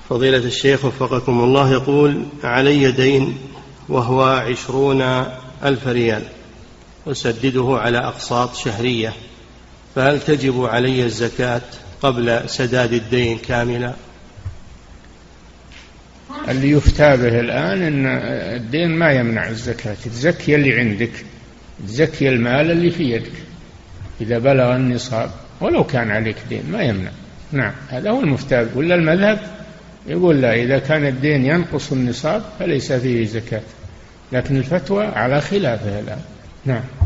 فضيلة الشيخ وفقكم الله، يقول: علي دين وهو 20,000 ريال أسدده على أقساط شهرية، فهل تجب علي الزكاة قبل سداد الدين كاملا؟ اللي يفتى به الآن أن الدين ما يمنع الزكاة، تزكي اللي عندك، تزكي المال اللي في يدك إذا بلغ النصاب، ولو كان عليك دين ما يمنع. نعم، هذا هو المفتى. ولا المذهب يقول لا، إذا كان الدين ينقص النصاب فليس فيه زكاة، لكن الفتوى على خلافه الآن. نعم.